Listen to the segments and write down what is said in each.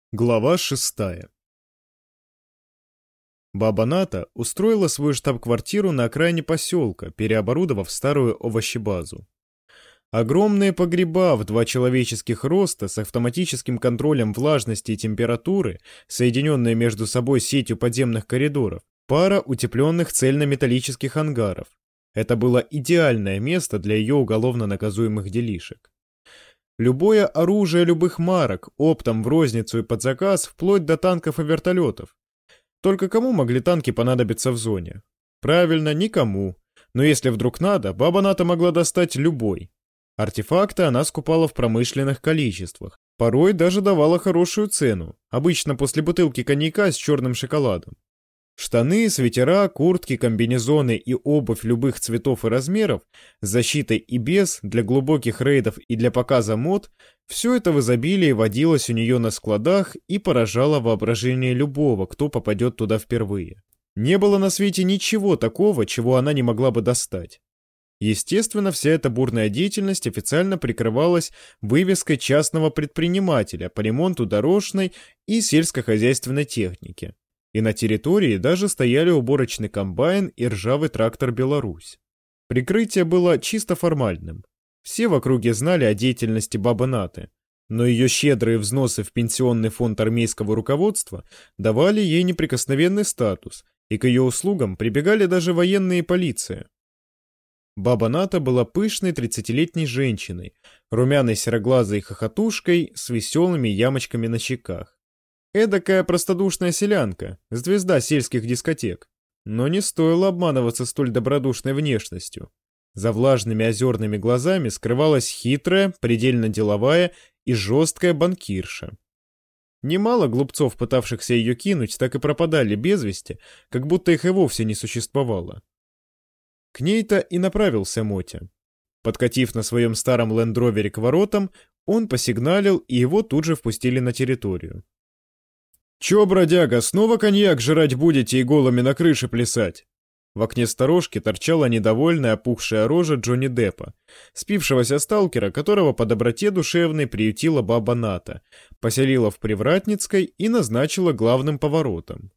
Глава 6. Баба Ната устроила свою штаб-квартиру на окраине поселка, переоборудовав старую овощебазу. Огромные погреба в 2 человеческих роста с автоматическим контролем влажности и температуры, соединенные между собой сетью подземных коридоров, пара утепленных цельнометаллических ангаров. Это было идеальное место для ее уголовно наказуемых делишек. Любое оружие любых марок, оптом в розницу и под заказ, вплоть до танков и вертолетов. Только кому могли танки понадобиться в зоне? Правильно, никому. Но если вдруг надо, баба Ната могла достать любой. Артефакты она скупала в промышленных количествах. Порой даже давала хорошую цену, обычно после бутылки коньяка с черным шоколадом. Штаны, свитера, куртки, комбинезоны и обувь любых цветов и размеров, с защитой и без, для глубоких рейдов и для показа мод, все это в изобилии водилось у нее на складах и поражало воображение любого, кто попадет туда впервые. Не было на свете ничего такого, чего она не могла бы достать. Естественно, вся эта бурная деятельность официально прикрывалась вывеской частного предпринимателя по ремонту дорожной и сельскохозяйственной техники. И на территории даже стояли уборочный комбайн и ржавый трактор «Беларусь». Прикрытие было чисто формальным. Все в округе знали о деятельности бабы Наты, но ее щедрые взносы в пенсионный фонд армейского руководства давали ей неприкосновенный статус, и к ее услугам прибегали даже военные и полиция. Баба Ната была пышной 30-летней женщиной, румяной сероглазой хохотушкой с веселыми ямочками на щеках. Эдакая простодушная селянка, звезда сельских дискотек. Но не стоило обманываться столь добродушной внешностью. За влажными озерными глазами скрывалась хитрая, предельно деловая и жесткая банкирша. Немало глупцов, пытавшихся ее кинуть, так и пропадали без вести, как будто их и вовсе не существовало. К ней-то и направился Мотя. Подкатив на своем старом лендровере к воротам, он посигналил, и его тут же впустили на территорию. «Чё, бродяга, снова коньяк жрать будете и голыми на крыше плясать?» В окне сторожки торчала недовольная опухшая рожа Джонни Деппа, спившегося сталкера, которого по доброте душевной приютила баба Ната, поселила в Привратницкой и назначила главным поворотом.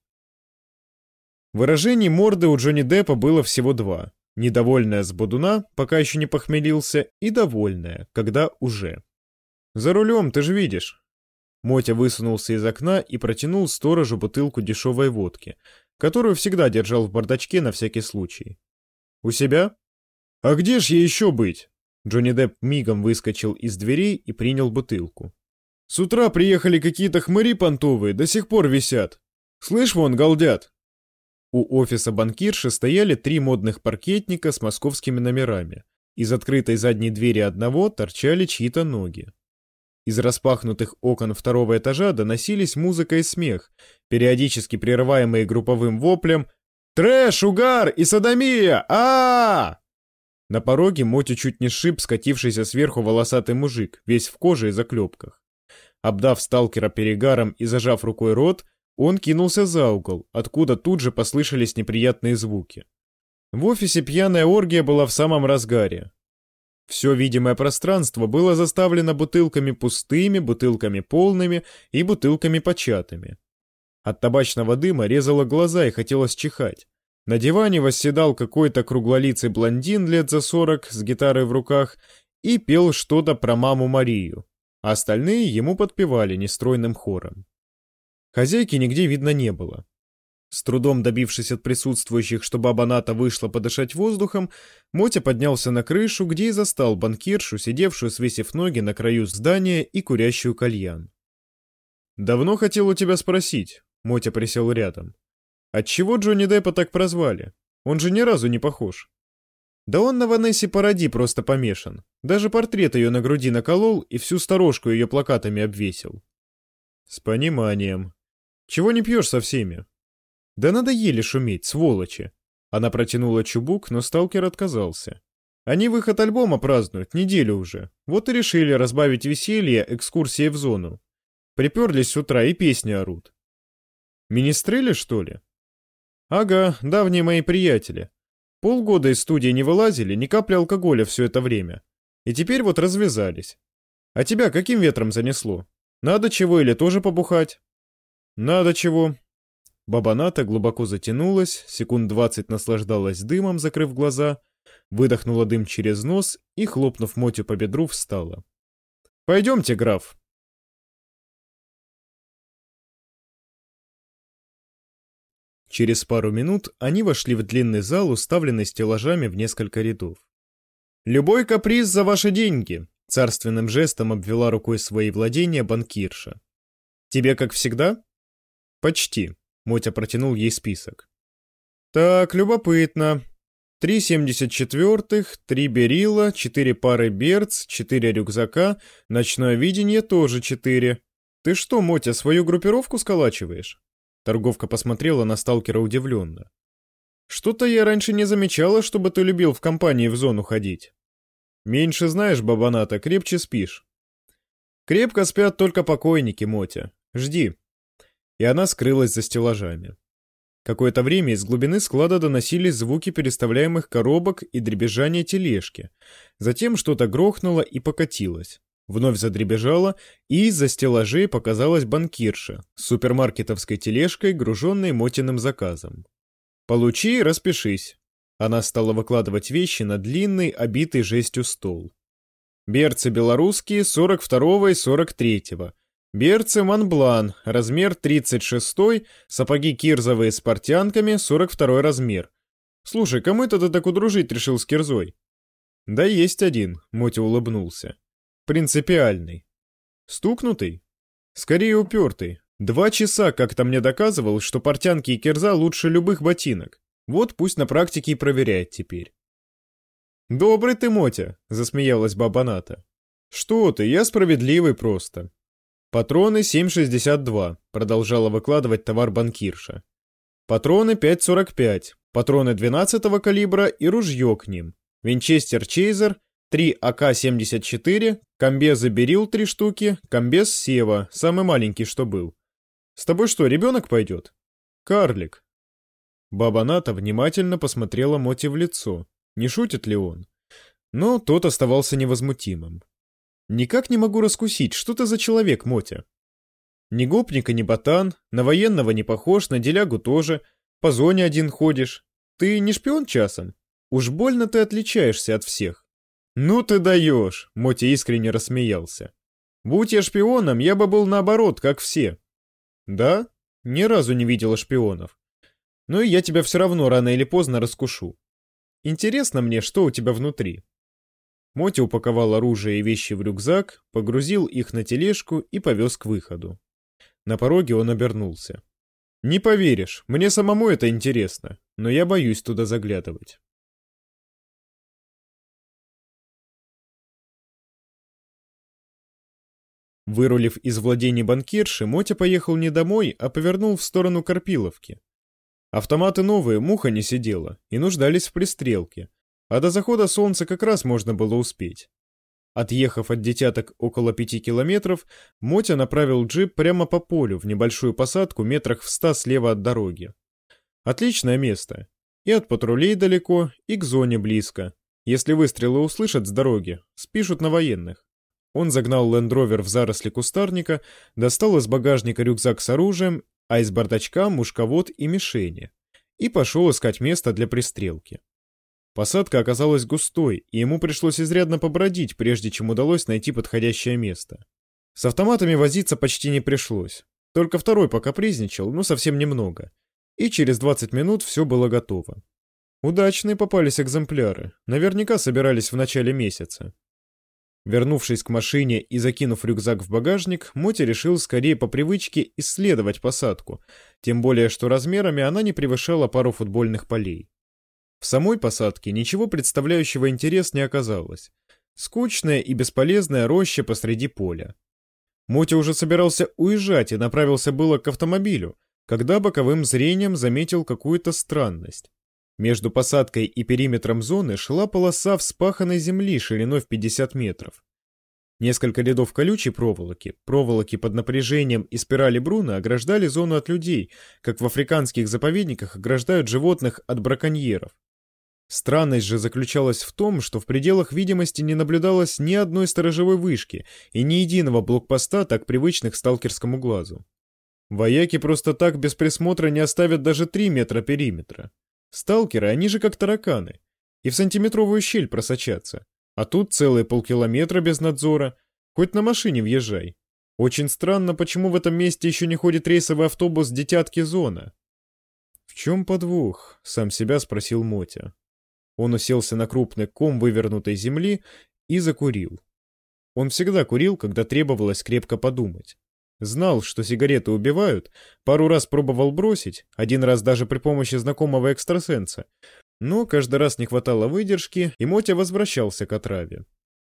Выражений морды у Джонни Деппа было всего 2. Недовольная с бодуна, пока еще не похмелился, и довольная, когда уже. «За рулем, ты же видишь». Мотя высунулся из окна и протянул сторожу бутылку дешевой водки, которую всегда держал в бардачке на всякий случай. «У себя?» «А где ж ей еще быть?» Джонни Депп мигом выскочил из дверей и принял бутылку. «С утра приехали какие-то хмыри понтовые, до сих пор висят. Слышь, вон, галдят!» У офиса банкирши стояли 3 модных паркетника с московскими номерами. Из открытой задней двери одного торчали чьи-то ноги. Из распахнутых окон 2-го этажа доносились музыка и смех, периодически прерываемые групповым воплем «Трэш, угар и содомия! а На пороге Мотю чуть не сшиб скатившийся сверху волосатый мужик, весь в коже и заклепках. Обдав сталкера перегаром и зажав рукой рот, он кинулся за угол, откуда тут же послышались неприятные звуки. В офисе пьяная оргия была в самом разгаре. Все видимое пространство было заставлено бутылками пустыми, бутылками полными и бутылками початыми. От табачного дыма резало глаза и хотелось чихать. На диване восседал какой-то круглолицый блондин лет за 40 с гитарой в руках и пел что-то про маму Марию, а остальные ему подпевали нестройным хором. Хозяйки нигде видно не было. С трудом добившись от присутствующих, что баба Ната вышла подышать воздухом, Мотя поднялся на крышу, где и застал банкиршу, сидевшую, свесив ноги на краю здания и курящую кальян. «Давно хотел у тебя спросить», — Мотя присел рядом. «Отчего Джонни Деппа так прозвали? Он же ни разу не похож». «Да он на Ванессе Паради просто помешан. Даже портрет ее на груди наколол и всю сторожку ее плакатами обвесил». «С пониманием. Чего не пьешь со всеми?» «Да надоели шуметь, сволочи!» Она протянула чубук, но сталкер отказался. «Они выход альбома празднуют, неделю уже. Вот и решили разбавить веселье экскурсией в зону. Приперлись с утра и песни орут». «Министрели, что ли?» «Ага, давние мои приятели. Полгода из студии не вылазили, ни капли алкоголя все это время. И теперь вот развязались. А тебя каким ветром занесло?» Надо чего или тоже побухать? Надо чего. Баба Ната глубоко затянулась, секунд 20 наслаждалась дымом, закрыв глаза, выдохнула дым через нос и, хлопнув Мотю по бедру, встала. «Пойдемте, граф». Через пару минут они вошли в длинный зал, уставленный стеллажами в несколько рядов. «Любой каприз за ваши деньги», — царственным жестом обвела рукой свои владения банкирша. «Тебе как всегда?» «Почти», — Мотя протянул ей список. «Так, любопытно. 3,74, 3 берила, 4 пары берц, 4 рюкзака, ночное видение тоже 4. Ты что, Мотя, свою группировку сколачиваешь?» Торговка посмотрела на сталкера удивленно. «Что-то я раньше не замечала, чтобы ты любил в компании в зону ходить. Меньше знаешь, баба Ната, крепче спишь». «Крепко спят только покойники, Мотя. Жди». И она скрылась за стеллажами. Какое-то время из глубины склада доносились звуки переставляемых коробок и дребезжание тележки. Затем что-то грохнуло и покатилось. Вновь задребезжало, и из-за стеллажей показалась банкирша с супермаркетовской тележкой, груженной Мотиным заказом. «Получи и распишись». Она стала выкладывать вещи на длинный, обитый жестью стол. Берцы белорусские 42-го и 43-го. Берцы Монблан, размер 36-й, сапоги кирзовые с портянками, 42-й размер. Слушай, кому это ты так удружить решил с кирзой? Да есть один, Мотя улыбнулся. Принципиальный. Стукнутый? Скорее упертый. 2 часа как-то мне доказывал, что портянки и кирза лучше любых ботинок. Вот пусть на практике и проверяет теперь. «Добрый ты, Мотя», — засмеялась баба Ната. «Что ты, я справедливый просто». «Патроны 7,62», — продолжала выкладывать товар банкирша. «Патроны 5,45, патроны 12-го калибра и ружье к ним. Винчестер Чейзер, 3 АК-74, комбезы Берил 3 штуки, комбез Сева, самый маленький, что был. С тобой что, ребенок пойдет?» «Карлик». Баба Ната внимательно посмотрела Моте в лицо, не шутит ли он. Но тот оставался невозмутимым. «Никак не могу раскусить, что ты за человек, Мотя. Ни гопника, ни ботан, на военного не похож, на делягу тоже, по зоне один ходишь. Ты не шпион часом? Уж больно ты отличаешься от всех». «Ну ты даешь!» — Мотя искренне рассмеялся. «Будь я шпионом, я бы был наоборот, как все». «Да? Ни разу не видела шпионов. Но и я тебя все равно рано или поздно раскушу. Интересно мне, что у тебя внутри». Мотя упаковал оружие и вещи в рюкзак, погрузил их на тележку и повез к выходу. На пороге он обернулся. «Не поверишь, мне самому это интересно, но я боюсь туда заглядывать». Вырулив из владений банкирши, Мотя поехал не домой, а повернул в сторону Карпиловки. Автоматы новые, муха не сидела, и нуждались в пристрелке, а до захода солнца как раз можно было успеть. Отъехав от Детяток около 5 километров, Мотя направил джип прямо по полю в небольшую посадку метрах в 100 слева от дороги. Отличное место. И от патрулей далеко, и к зоне близко. Если выстрелы услышат с дороги, спишут на военных. Он загнал лендровер в заросли кустарника, достал из багажника рюкзак с оружием, а из бардачка мушковод и мишени, и пошел искать место для пристрелки. Посадка оказалась густой, и ему пришлось изрядно побродить, прежде чем удалось найти подходящее место. С автоматами возиться почти не пришлось. Только второй покапризничал, но совсем немного. И через 20 минут все было готово. Удачные попались экземпляры. Наверняка собирались в начале месяца. Вернувшись к машине и закинув рюкзак в багажник, Мотя решил скорее по привычке исследовать посадку, тем более что размерами она не превышала пару футбольных полей. В самой посадке ничего представляющего интерес не оказалось. Скучная и бесполезная роща посреди поля. Мотя уже собирался уезжать и направился было к автомобилю, когда боковым зрением заметил какую-то странность. Между посадкой и периметром зоны шла полоса вспаханной земли шириной в 50 метров. Несколько рядов колючей проволоки под напряжением и спирали Бруна ограждали зону от людей, как в африканских заповедниках ограждают животных от браконьеров. Странность же заключалась в том, что в пределах видимости не наблюдалось ни одной сторожевой вышки и ни единого блокпоста, так привычных сталкерскому глазу. Вояки просто так без присмотра не оставят даже 3 метра периметра. Сталкеры, они же как тараканы, и в сантиметровую щель просочатся. А тут целые полкилометра без надзора, хоть на машине въезжай. Очень странно, почему в этом месте еще не ходит рейсовый автобус «Детятки Зона». «В чем подвох?» — сам себя спросил Мотя. Он уселся на крупный ком вывернутой земли и закурил. Он всегда курил, когда требовалось крепко подумать. Знал, что сигареты убивают, пару раз пробовал бросить, один раз даже при помощи знакомого экстрасенса, но каждый раз не хватало выдержки, и Мотя возвращался к отраве.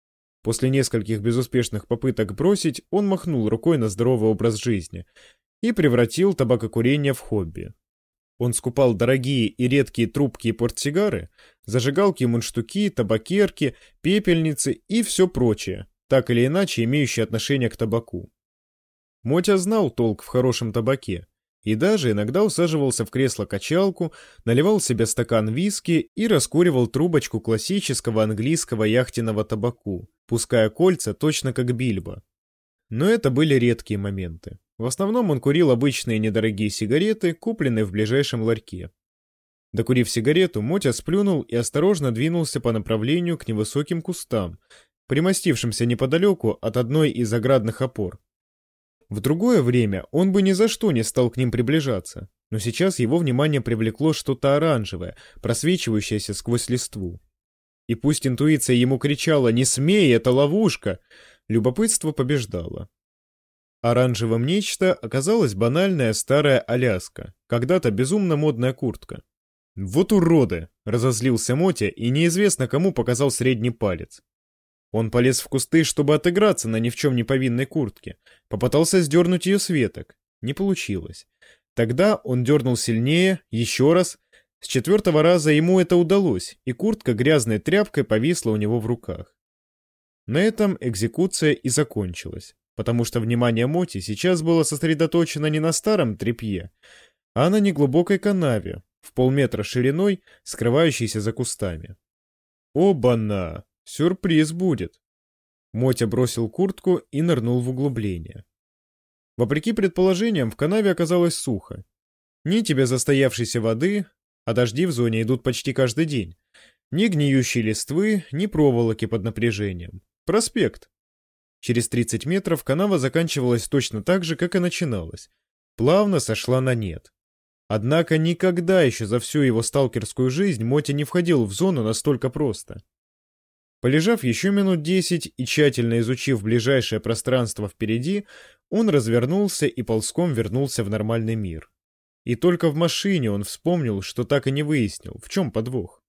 После нескольких безуспешных попыток бросить, он махнул рукой на здоровый образ жизни и превратил табакокурение в хобби. Он скупал дорогие и редкие трубки и портсигары, зажигалки, мундштуки, табакерки, пепельницы и все прочее, так или иначе имеющее отношение к табаку. Мотя знал толк в хорошем табаке и даже иногда усаживался в кресло-качалку, наливал себе стакан виски и раскуривал трубочку классического английского яхтенного табаку, пуская кольца точно как Бильбо. Но это были редкие моменты. В основном он курил обычные недорогие сигареты, купленные в ближайшем ларьке. Докурив сигарету, Мотя сплюнул и осторожно двинулся по направлению к невысоким кустам, примостившимся неподалеку от одной из оградных опор. В другое время он бы ни за что не стал к ним приближаться, но сейчас его внимание привлекло что-то оранжевое, просвечивающееся сквозь листву. И пусть интуиция ему кричала «Не смей, это ловушка!», любопытство побеждало. Оранжевым нечто оказалась банальная старая Аляска, когда-то безумно модная куртка. «Вот уроды!» — разозлился Мотя и неизвестно кому показал средний палец. Он полез в кусты, чтобы отыграться на ни в чем не повинной куртке. Попытался сдернуть ее с веток. Не получилось. Тогда он дернул сильнее, еще раз. С 4-го раза ему это удалось, и куртка грязной тряпкой повисла у него в руках. На этом экзекуция и закончилась, потому что внимание Моти сейчас было сосредоточено не на старом тряпье, а на неглубокой канаве, в полметра шириной, скрывающейся за кустами. Оба-на! Сюрприз будет. Мотя бросил куртку и нырнул в углубление. Вопреки предположениям, в канаве оказалось сухо. Ни тебе застоявшейся воды, а дожди в зоне идут почти каждый день, ни гниющей листвы, ни проволоки под напряжением. Проспект. Через 30 метров канава заканчивалась точно так же, как и начиналась. Плавно сошла на нет. Однако никогда еще за всю его сталкерскую жизнь Мотя не входил в зону настолько просто. Полежав еще минут 10 и тщательно изучив ближайшее пространство впереди, он развернулся и ползком вернулся в нормальный мир. И только в машине он вспомнил, что так и не выяснил, в чем подвох.